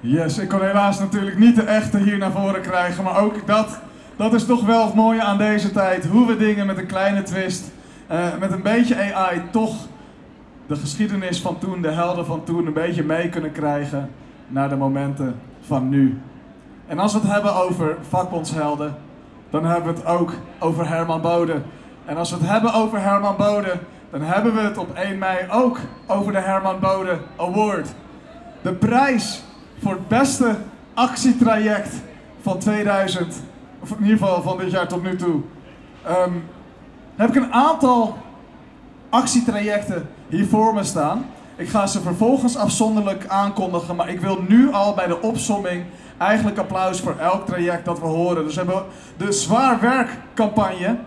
Yes, ik kon helaas natuurlijk niet de echte hier naar voren krijgen, maar ook dat is toch wel het mooie aan deze tijd. Hoe we dingen met een kleine twist, met een beetje AI, toch de geschiedenis van toen, de helden van toen, een beetje mee kunnen krijgen naar de momenten van nu. En als we het hebben over vakbondshelden, dan hebben we het ook over Herman Bode. En als we het hebben over Herman Bode, dan hebben we het op 1 mei ook over de Herman Bode Award. De prijs voor het beste actietraject van 2000, of in ieder geval van dit jaar tot nu toe. Heb ik een aantal actietrajecten hier voor me staan. Ik ga ze vervolgens afzonderlijk aankondigen, maar ik wil nu al bij de opsomming eigenlijk applaus voor elk traject dat we horen. Dus we hebben de zwaar werkcampagne.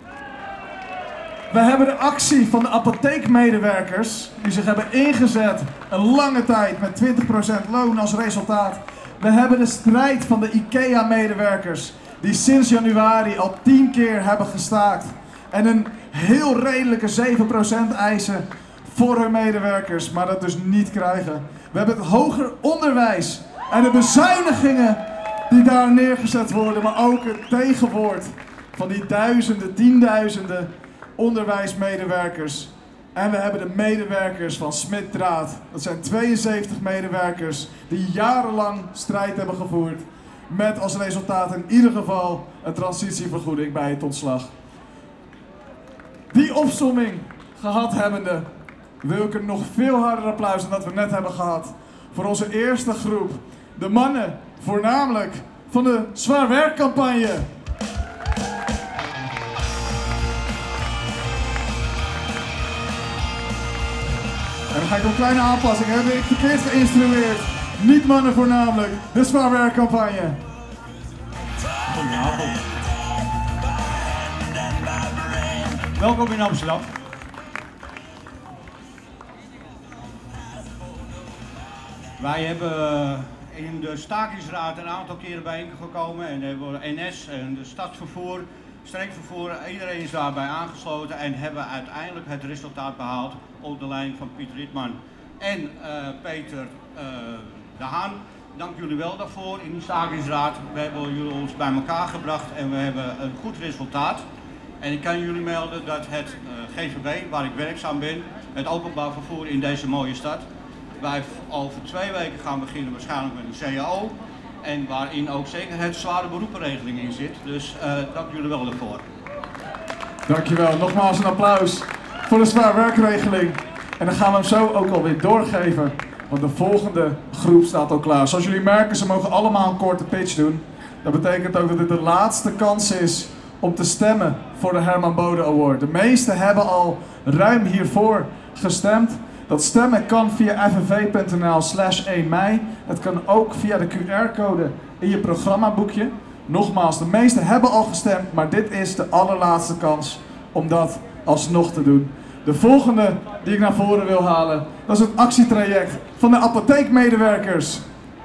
We hebben de actie van de apotheekmedewerkers die zich hebben ingezet een lange tijd met 20% loon als resultaat. We hebben de strijd van de IKEA-medewerkers die sinds januari al 10 keer hebben gestaakt en een heel redelijke 7% eisen voor hun medewerkers, maar dat dus niet krijgen. We hebben het hoger onderwijs en de bezuinigingen die daar neergezet worden, maar ook het tegenwoord van die duizenden, tienduizenden onderwijsmedewerkers. En we hebben de medewerkers van Smit Draad. Dat zijn 72 medewerkers die jarenlang strijd hebben gevoerd. Met als resultaat in ieder geval een transitievergoeding bij het ontslag. Die opsomming gehad hebbende, wil ik een nog veel harder applaus dan dat we net hebben gehad. Voor onze eerste groep. De mannen, voornamelijk van de zwaar werkcampagne. En dan ga ik een kleine aanpassing. Heb ik verkeerd geïnstrueerd. Niet mannen voornamelijk. De zwaar werkcampagne. Goedenavond. Welkom in Amsterdam. Wij hebben in de stakingsraad een aantal keren bijeengekomen en hebben NS en de stadsvervoer, streekvervoer, iedereen is daarbij aangesloten en hebben uiteindelijk het resultaat behaald op de lijn van Piet Ritman en Peter de Haan. Dank jullie wel daarvoor in die stakingsraad. We hebben jullie ons bij elkaar gebracht en we hebben een goed resultaat. En ik kan jullie melden dat het GVB, waar ik werkzaam ben, het openbaar vervoer in deze mooie stad, wij over 2 weken gaan beginnen waarschijnlijk met een CAO. En waarin ook zeker het zware beroepenregeling in zit. Dus dank jullie wel daarvoor. Dankjewel. Nogmaals een applaus voor de zwaar werkregeling. En dan gaan we hem zo ook alweer doorgeven. Want de volgende groep staat al klaar. Zoals jullie merken, ze mogen allemaal een korte pitch doen. Dat betekent ook dat dit de laatste kans is om te stemmen voor de Herman Bode Award. De meesten hebben al ruim hiervoor gestemd. Dat stemmen kan via fnv.nl/1 mei. Het kan ook via de QR-code in je programmaboekje. Nogmaals, de meesten hebben al gestemd, maar dit is de allerlaatste kans om dat alsnog te doen. De volgende die ik naar voren wil halen, dat is het actietraject van de apotheekmedewerkers.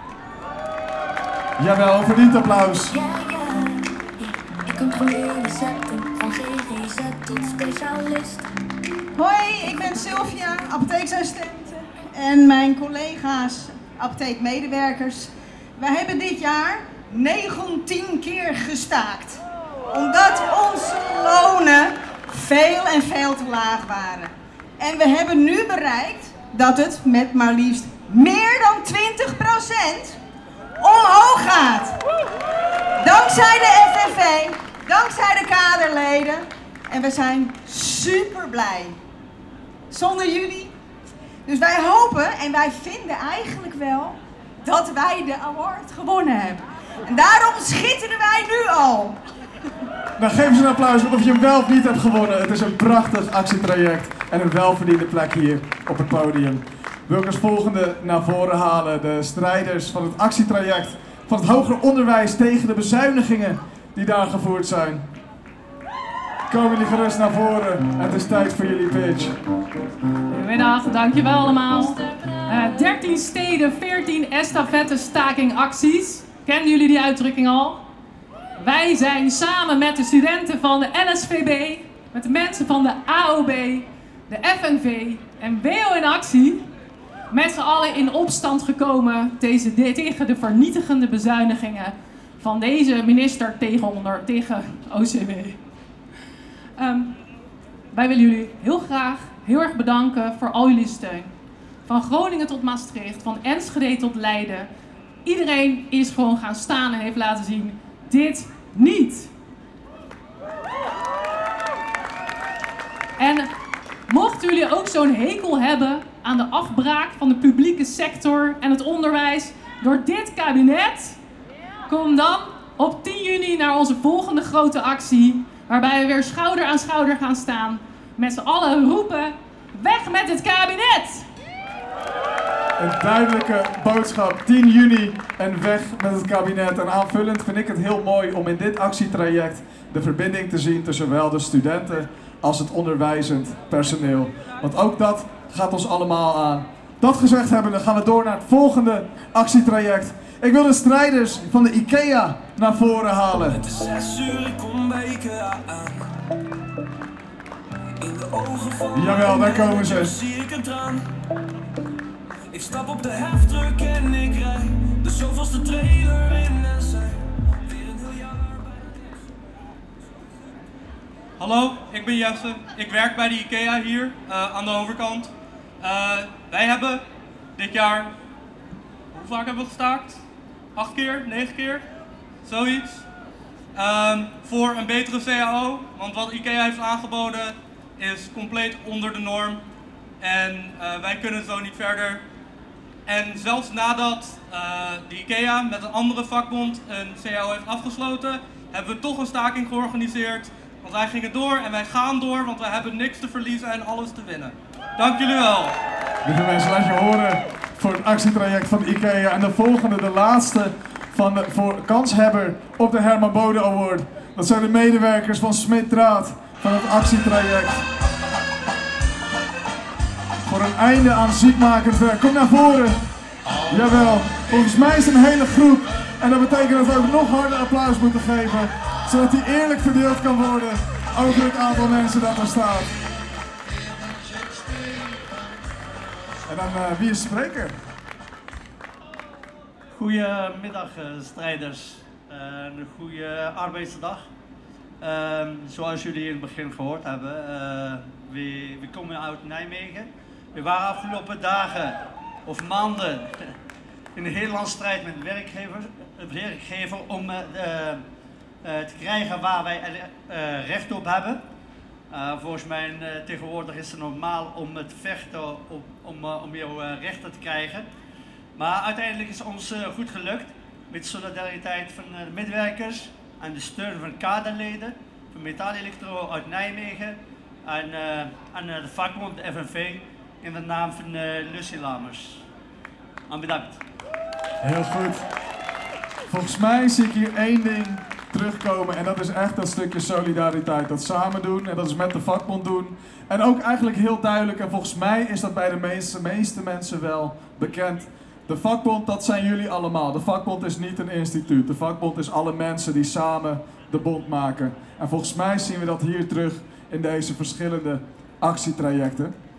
Jawel, een verdiend applaus. Ik controleer recepten van GGZ tot specialist. Hoi, ik ben Sylvia, apotheeksassistent en mijn collega's apotheekmedewerkers. Wij hebben dit jaar 19 keer gestaakt. Omdat onze lonen veel en veel te laag waren. En we hebben nu bereikt dat het met maar liefst meer dan 20% omhoog gaat. Dankzij de FNV, dankzij de kaderleden. En we zijn super blij. Zonder jullie. Dus wij hopen en wij vinden eigenlijk wel dat wij de award gewonnen hebben. En daarom schitteren wij nu al. Dan geven ze een applaus of je hem wel of niet hebt gewonnen. Het is een prachtig actietraject en een welverdiende plek hier op het podium. Wil ik als volgende naar voren halen de strijders van het actietraject van het hoger onderwijs tegen de bezuinigingen die daar gevoerd zijn. Komen jullie gerust naar voren. Het is tijd voor jullie pitch. Goedemiddag, dankjewel allemaal. 13 steden, 14 estafette stakingacties. Kennen jullie die uitdrukking al? Wij zijn samen met de studenten van de NSVB, met de mensen van de AOB, de FNV en WO in actie. met z'n allen in opstand gekomen tegen de vernietigende bezuinigingen van deze minister tegen OCW. Wij willen jullie heel graag heel erg bedanken voor al jullie steun. Van Groningen tot Maastricht, van Enschede tot Leiden. Iedereen is gewoon gaan staan en heeft laten zien, dit niet. En mochten jullie ook zo'n hekel hebben aan de afbraak van de publieke sector en het onderwijs door dit kabinet, kom dan op 10 juni naar onze volgende grote actie, waarbij we weer schouder aan schouder gaan staan, met z'n allen roepen, weg met het kabinet! Een duidelijke boodschap, 10 juni en weg met het kabinet. En aanvullend vind ik het heel mooi om in dit actietraject de verbinding te zien tussen zowel de studenten als het onderwijzend personeel. Want ook dat gaat ons allemaal aan. Dat gezegd hebbende gaan we door naar het volgende actietraject. Ik wil de strijders van de IKEA naar voren halen. Het is 6 uur, ik kom bij IKEA aan. In de ogen van Jawel, daar komen ze. zie ik een traan. Ik stap op de heftruck en ik rij de zoveelste trailer in en zij weer een heel jaar bij. Hallo, ik ben Jesse. Ik werk bij de IKEA hier aan de overkant. Wij hebben dit jaar, hoe vaak hebben we gestaakt? 8 keer, 9 keer? Zoiets. Voor een betere CAO, want wat IKEA heeft aangeboden is compleet onder de norm. En wij kunnen zo niet verder. En zelfs nadat de IKEA met een andere vakbond een CAO heeft afgesloten, hebben we toch een staking georganiseerd. Want wij gingen door en wij gaan door, want wij hebben niks te verliezen en alles te winnen. Dank jullie wel. Lieve mensen, laat je horen voor het actietraject van de IKEA. En de volgende, de laatste voor kanshebber op de Herman Bode Award. Dat zijn de medewerkers van Smit Draad van het actietraject. Voor een einde aan ziekmakend werk. Kom naar voren. Jawel, volgens mij is het een hele groep. En dat betekent dat we ook nog harder applaus moeten geven. Zodat die eerlijk verdeeld kan worden over het aantal mensen dat er staat. En dan wie is spreker? Goedemiddag strijders. Een goede arbeidsdag. Zoals jullie in het begin gehoord hebben, we komen uit Nijmegen. We waren afgelopen dagen of maanden in een heel lang strijd met de werkgever om te krijgen waar wij recht op hebben. Volgens mij tegenwoordig is het normaal om te vechten om jouw rechten te krijgen. Maar uiteindelijk is het ons goed gelukt met solidariteit van de medewerkers en de steun van kaderleden van Metaal Elektro uit Nijmegen en de vakbond de FNV in de naam van Lucie Lamers. En bedankt. Heel goed. Volgens mij zie ik hier één ding terugkomen en dat is echt dat stukje solidariteit. Dat samen doen en dat is met de vakbond doen. En ook eigenlijk heel duidelijk, en volgens mij is dat bij de meeste mensen wel bekend. De vakbond, dat zijn jullie allemaal. De vakbond is niet een instituut. De vakbond is alle mensen die samen de bond maken. En volgens mij zien we dat hier terug in deze verschillende actietrajecten.